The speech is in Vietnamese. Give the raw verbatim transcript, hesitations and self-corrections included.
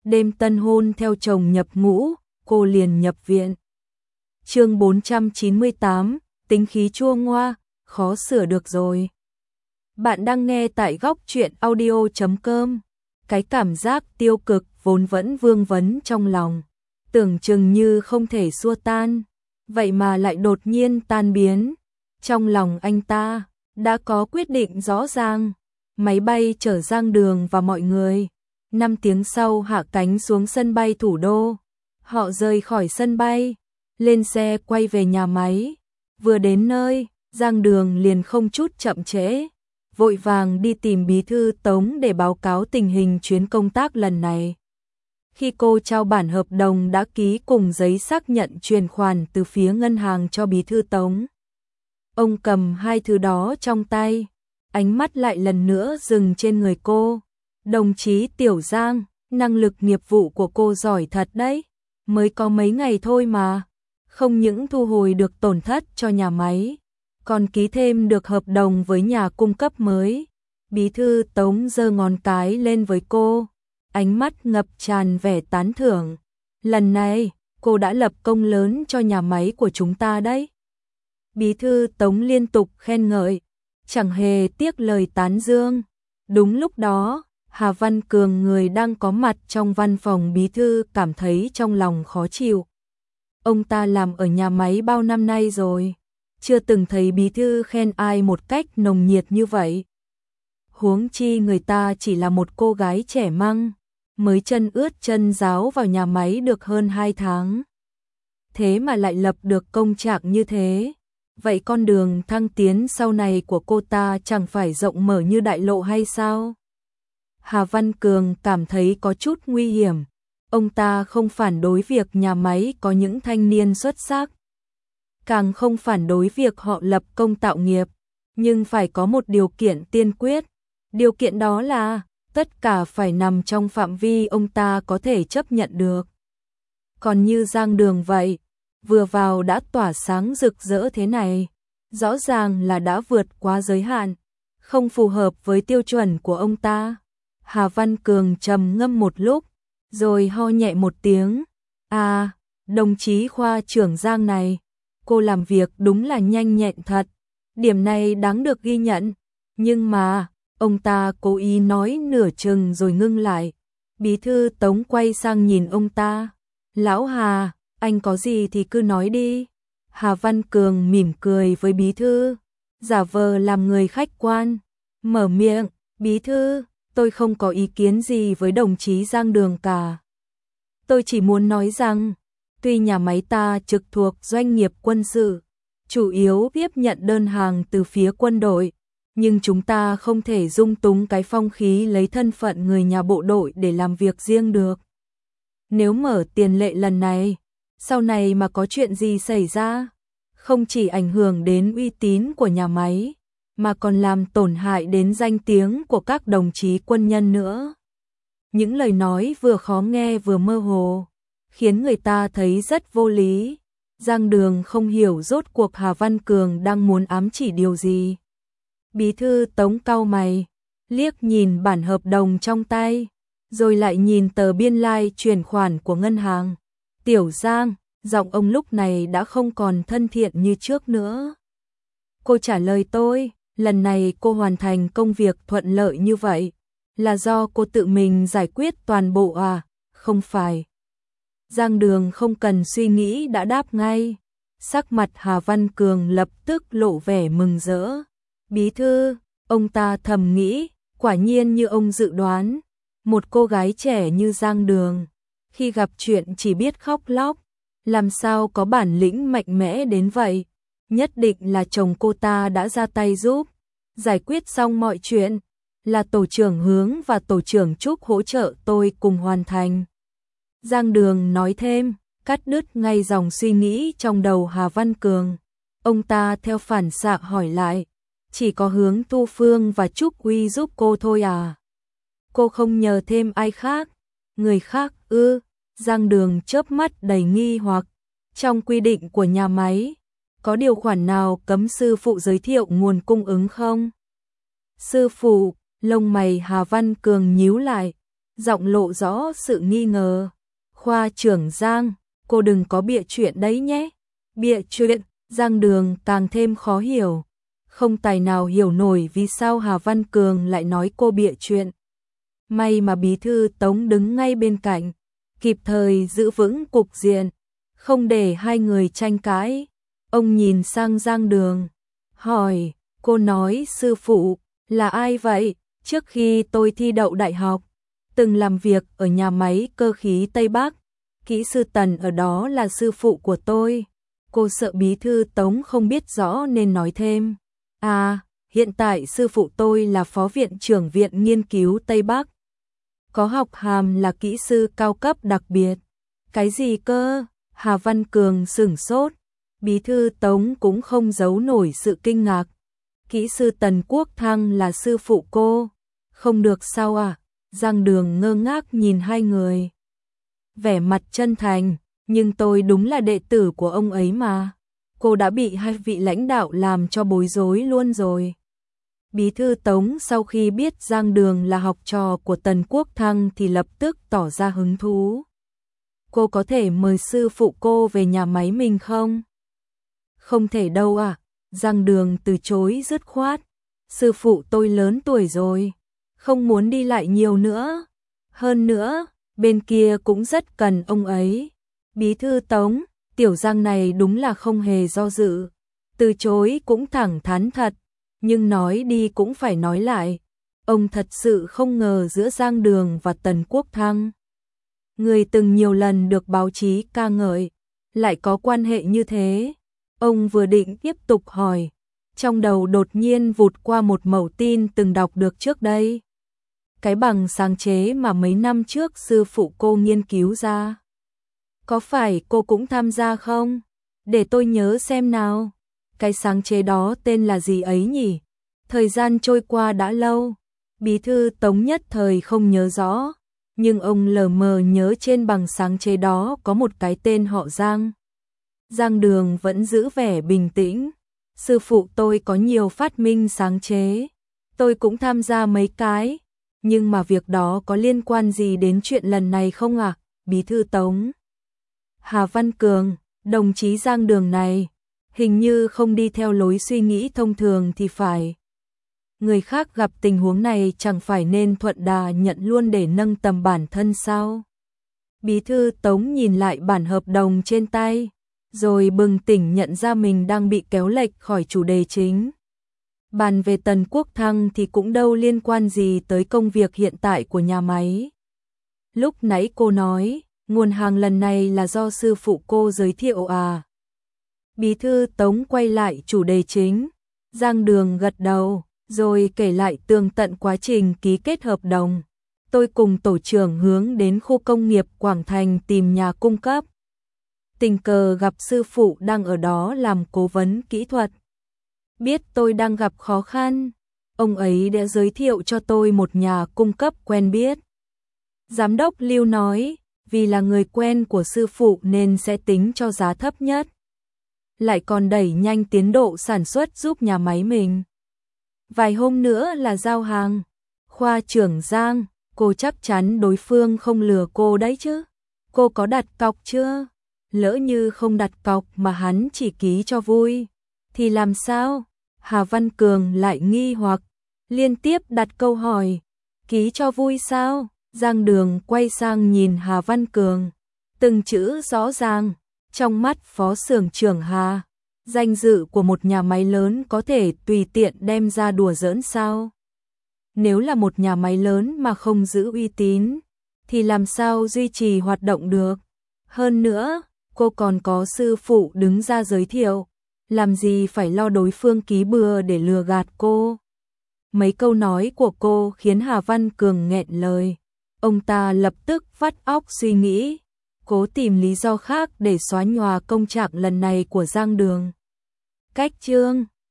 đêm tân hôn theo chồng nhập ngũ, cô liền nhập viện. Chương bốn trăm chín mươi tám, tính khí chua ngoa, khó sửa được rồi. Bạn đang nghe tại góc truyện audio chấm com. Cái cảm giác tiêu cực vốn vẫn vương vấn trong lòng, tưởng chừng như không thể xua tan, vậy mà lại đột nhiên tan biến. Trong lòng anh ta đã có quyết định rõ ràng, máy bay chở Giang Đường và mọi người năm tiếng sau hạ cánh xuống sân bay thủ đô. Họ rời khỏi sân bay, lên xe quay về nhà máy. Vừa đến nơi, Giang Đường liền không chút chậm trễ, vội vàng đi tìm bí thư Tống để báo cáo tình hình chuyến công tác lần này. Khi cô trao bản hợp đồng đã ký cùng giấy xác nhận chuyển khoản từ phía ngân hàng cho bí thư Tống, ông cầm hai thứ đó trong tay, ánh mắt lại lần nữa dừng trên người cô. Đồng chí Tiểu Giang, năng lực nghiệp vụ của cô giỏi thật đấy, mới có mấy ngày thôi mà, không những thu hồi được tổn thất cho nhà máy, còn ký thêm được hợp đồng với nhà cung cấp mới. Bí thư Tống giơ ngón cái lên với cô, ánh mắt ngập tràn vẻ tán thưởng. Lần này, cô đã lập công lớn cho nhà máy của chúng ta đấy. Bí thư Tống liên tục khen ngợi, chẳng hề tiếc lời tán dương. Đúng lúc đó, Hà Văn Cường, người đang có mặt trong văn phòng bí thư, cảm thấy trong lòng khó chịu. Ông ta làm ở nhà máy bao năm nay rồi, chưa từng thấy bí thư khen ai một cách nồng nhiệt như vậy. Huống chi người ta chỉ là một cô gái trẻ măng, mới chân ướt chân ráo vào nhà máy được hơn hai tháng. Thế mà lại lập được công trạng như thế. Vậy con đường thăng tiến sau này của cô ta chẳng phải rộng mở như đại lộ hay sao? Hà Văn Cường cảm thấy có chút nguy hiểm. Ông ta không phản đối việc nhà máy có những thanh niên xuất sắc, càng không phản đối việc họ lập công tạo nghiệp, nhưng phải có một điều kiện tiên quyết. Điều kiện đó là tất cả phải nằm trong phạm vi ông ta có thể chấp nhận được. Còn như Giang Đường vậy, vừa vào đã tỏa sáng rực rỡ thế này, rõ ràng là đã vượt quá giới hạn, không phù hợp với tiêu chuẩn của ông ta. Hà Văn Cường trầm ngâm một lúc, rồi ho nhẹ một tiếng. À, đồng chí khoa trưởng Giang này, cô làm việc đúng là nhanh nhẹn thật, điểm này đáng được ghi nhận. Nhưng mà, ông ta cố ý nói nửa chừng rồi ngưng lại. Bí thư Tống quay sang nhìn ông ta. Lão Hà, anh có gì thì cứ nói đi. Hà Văn Cường mỉm cười với bí thư, giả vờ làm người khách quan, mở miệng. Bí thư, tôi không có ý kiến gì với đồng chí Giang Đường cả. Tôi chỉ muốn nói rằng, tuy nhà máy ta trực thuộc doanh nghiệp quân sự, chủ yếu tiếp nhận đơn hàng từ phía quân đội, nhưng chúng ta không thể dung túng cái phong khí lấy thân phận người nhà bộ đội để làm việc riêng được. Nếu mở tiền lệ lần này, sau này mà có chuyện gì xảy ra, không chỉ ảnh hưởng đến uy tín của nhà máy, mà còn làm tổn hại đến danh tiếng của các đồng chí quân nhân nữa. Những lời nói vừa khó nghe vừa mơ hồ, khiến người ta thấy rất vô lý. Giang Đường không hiểu rốt cuộc Hà Văn Cường đang muốn ám chỉ điều gì. Bí thư Tống cau mày, liếc nhìn bản hợp đồng trong tay, rồi lại nhìn tờ biên lai chuyển khoản của ngân hàng. Tiểu Giang, giọng ông lúc này đã không còn thân thiện như trước nữa. Cô trả lời tôi, lần này cô hoàn thành công việc thuận lợi như vậy, là do cô tự mình giải quyết toàn bộ à? Không phải. Giang Đường không cần suy nghĩ đã đáp ngay. Sắc mặt Hà Văn Cường lập tức lộ vẻ mừng rỡ. Bí thư, ông ta thầm nghĩ, quả nhiên như ông dự đoán, một cô gái trẻ như Giang Đường, khi gặp chuyện chỉ biết khóc lóc, làm sao có bản lĩnh mạnh mẽ đến vậy. Nhất định là chồng cô ta đã ra tay giúp, giải quyết xong mọi chuyện, là tổ trưởng Hướng và tổ trưởng Trúc hỗ trợ tôi cùng hoàn thành. Giang Đường nói thêm, cắt đứt ngay dòng suy nghĩ trong đầu Hà Văn Cường. Ông ta theo phản xạ hỏi lại, chỉ có Hướng Tu Phương và Trúc Uy giúp cô thôi à? Cô không nhờ thêm ai khác? Người khác ư? Giang Đường chớp mắt đầy nghi hoặc. Trong quy định của nhà máy, có điều khoản nào cấm sư phụ giới thiệu nguồn cung ứng không? Sư phụ, lông mày Hà Văn Cường nhíu lại. giọng lộ rõ sự nghi ngờ. Khoa trưởng Giang, cô đừng có bịa chuyện đấy nhé. Bịa chuyện, Giang Đường càng thêm khó hiểu. Không tài nào hiểu nổi vì sao Hà Văn Cường lại nói cô bịa chuyện. May mà bí thư Tống đứng ngay bên cạnh, kịp thời giữ vững cục diện, không để hai người tranh cãi. Ông nhìn sang Giang Đường, hỏi, cô nói sư phụ là ai vậy? Trước khi tôi thi đậu đại học, từng làm việc ở nhà máy cơ khí Tây Bắc, kỹ sư Tần ở đó là sư phụ của tôi. Cô sợ bí thư Tống không biết rõ nên nói thêm. À, hiện tại sư phụ tôi là phó viện trưởng viện nghiên cứu Tây Bắc. Có học hàm là kỹ sư cao cấp đặc biệt. Cái gì cơ? Hà Văn Cường sửng sốt. Bí thư Tống cũng không giấu nổi sự kinh ngạc. Kỹ sư Tần Quốc Thăng là sư phụ cô. Không được sao à? Giang Đường ngơ ngác nhìn hai người. Vẻ mặt chân thành, nhưng tôi đúng là đệ tử của ông ấy mà. Cô đã bị hai vị lãnh đạo làm cho bối rối luôn rồi. Bí thư Tống sau khi biết Giang Đường là học trò của Tần Quốc Thăng thì lập tức tỏ ra hứng thú. Cô có thể mời sư phụ cô về nhà máy mình không? Không thể đâu à? Giang Đường từ chối dứt khoát. Sư phụ tôi lớn tuổi rồi, không muốn đi lại nhiều nữa. Hơn nữa, bên kia cũng rất cần ông ấy. Bí thư Tống, tiểu Giang này đúng là không hề do dự. Từ chối cũng thẳng thắn thật, nhưng nói đi cũng phải nói lại. Ông thật sự không ngờ giữa Giang Đường và Tần Quốc Thăng, người từng nhiều lần được báo chí ca ngợi, lại có quan hệ như thế. Ông vừa định tiếp tục hỏi, trong đầu đột nhiên vụt qua một mẩu tin từng đọc được trước đây. Cái bằng sáng chế mà mấy năm trước sư phụ cô nghiên cứu ra. Có phải cô cũng tham gia không? Để tôi nhớ xem nào. Cái sáng chế đó tên là gì ấy nhỉ? Thời gian trôi qua đã lâu. Bí thư Tống nhất thời không nhớ rõ. Nhưng ông lờ mờ nhớ trên bằng sáng chế đó có một cái tên họ Giang. Giang Đường vẫn giữ vẻ bình tĩnh. Sư phụ tôi có nhiều phát minh sáng chế. Tôi cũng tham gia mấy cái. Nhưng mà việc đó có liên quan gì đến chuyện lần này không ạ? À? Bí thư Tống. Hà Văn Cường, đồng chí Giang Đường này, hình như không đi theo lối suy nghĩ thông thường thì phải. Người khác gặp tình huống này chẳng phải nên thuận đà nhận luôn để nâng tầm bản thân sao? Bí thư Tống nhìn lại bản hợp đồng trên tay, rồi bừng tỉnh nhận ra mình đang bị kéo lệch khỏi chủ đề chính. Bàn về Tần Quốc Thăng thì cũng đâu liên quan gì tới công việc hiện tại của nhà máy. Lúc nãy cô nói, nguồn hàng lần này là do sư phụ cô giới thiệu à? Bí thư Tống quay lại chủ đề chính. Giang Đường gật đầu, rồi kể lại tường tận quá trình ký kết hợp đồng. Tôi cùng tổ trưởng hướng đến khu công nghiệp Quảng Thành tìm nhà cung cấp. Tình cờ gặp sư phụ đang ở đó làm cố vấn kỹ thuật. Biết tôi đang gặp khó khăn, ông ấy đã giới thiệu cho tôi một nhà cung cấp quen biết. Giám đốc Lưu nói, vì là người quen của sư phụ nên sẽ tính cho giá thấp nhất. Lại còn đẩy nhanh tiến độ sản xuất giúp nhà máy mình. Vài hôm nữa là giao hàng. Khoa trưởng Giang, cô chắc chắn đối phương không lừa cô đấy chứ. Cô có đặt cọc chưa? Lỡ như không đặt cọc mà hắn chỉ ký cho vui, thì làm sao? Hà Văn Cường lại nghi hoặc, liên tiếp đặt câu hỏi, ký cho vui sao? Giang Đường quay sang nhìn Hà Văn Cường, từng chữ rõ ràng, trong mắt phó xưởng trưởng Hà, danh dự của một nhà máy lớn có thể tùy tiện đem ra đùa giỡn sao? Nếu là một nhà máy lớn mà không giữ uy tín, thì làm sao duy trì hoạt động được? Hơn nữa, cô còn có sư phụ đứng ra giới thiệu, làm gì phải lo đối phương ký bừa để lừa gạt cô. Mấy câu nói của cô khiến Hà Văn Cường nghẹn lời. Ông ta lập tức vắt óc suy nghĩ, cố tìm lý do khác để xóa nhòa công trạng lần này của Giang Đường. Cách chương